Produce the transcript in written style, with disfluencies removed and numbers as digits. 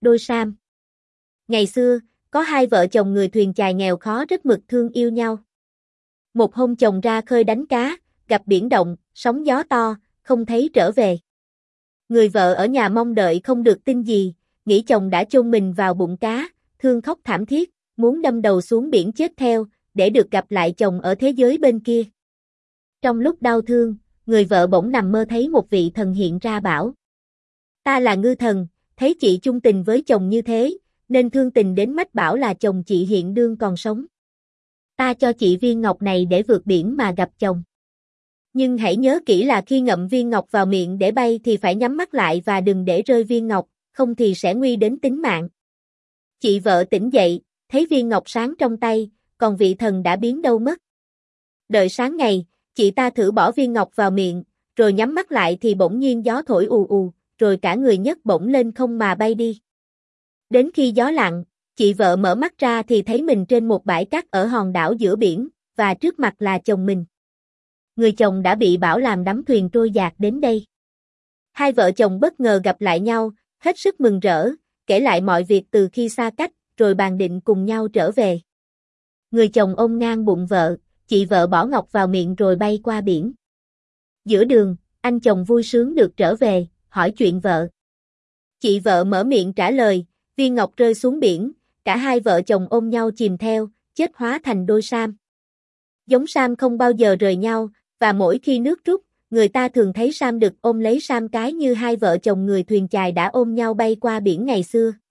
đôi Sam. Ngày xưa, có hai vợ chồng người thuyền chài nghèo khó rất mực thương yêu nhau. Một hôm chồng ra khơi đánh cá, gặp biển động, sóng gió to, không thấy trở về. Người vợ ở nhà mong đợi không được tin gì, nghĩ chồng đã chôn mình vào bụng cá, thương khóc thảm thiết, muốn đâm đầu xuống biển chết theo, để được gặp lại chồng ở thế giới bên kia. Trong lúc đau thương, người vợ bỗng nằm mơ thấy một vị thần hiện ra bảo: ta là ngư thần, thấy chị chung tình với chồng như thế, nên thương tình đến mách bảo là chồng chị hiện đương còn sống. Ta cho chị viên ngọc này để vượt biển mà gặp chồng. Nhưng hãy nhớ kỹ là khi ngậm viên ngọc vào miệng để bay thì phải nhắm mắt lại và đừng để rơi viên ngọc, không thì sẽ nguy đến tính mạng. Chị vợ tỉnh dậy, thấy viên ngọc sáng trong tay, còn vị thần đã biến đâu mất. Đợi sáng ngày, chị ta thử bỏ viên ngọc vào miệng, rồi nhắm mắt lại thì bỗng nhiên gió thổi ù ù, rồi cả người nhấc bổng lên không mà bay đi. Đến khi gió lặng, chị vợ mở mắt ra thì thấy mình trên một bãi cát ở hòn đảo giữa biển, và trước mặt là chồng mình. Người chồng đã bị bão làm đắm thuyền trôi dạt đến đây. Hai vợ chồng bất ngờ gặp lại nhau, hết sức mừng rỡ, kể lại mọi việc từ khi xa cách, rồi bàn định cùng nhau trở về. Người chồng ôm ngang bụng vợ, chị vợ bỏ ngọc vào miệng rồi bay qua biển. Giữa đường, anh chồng vui sướng được trở về, hỏi chuyện vợ. Chị vợ mở miệng trả lời, viên ngọc rơi xuống biển, cả hai vợ chồng ôm nhau chìm theo, chết hóa thành đôi Sam. Giống Sam không bao giờ rời nhau, và mỗi khi nước rút, người ta thường thấy Sam đực ôm lấy Sam cái như hai vợ chồng người thuyền chài đã ôm nhau bay qua biển ngày xưa.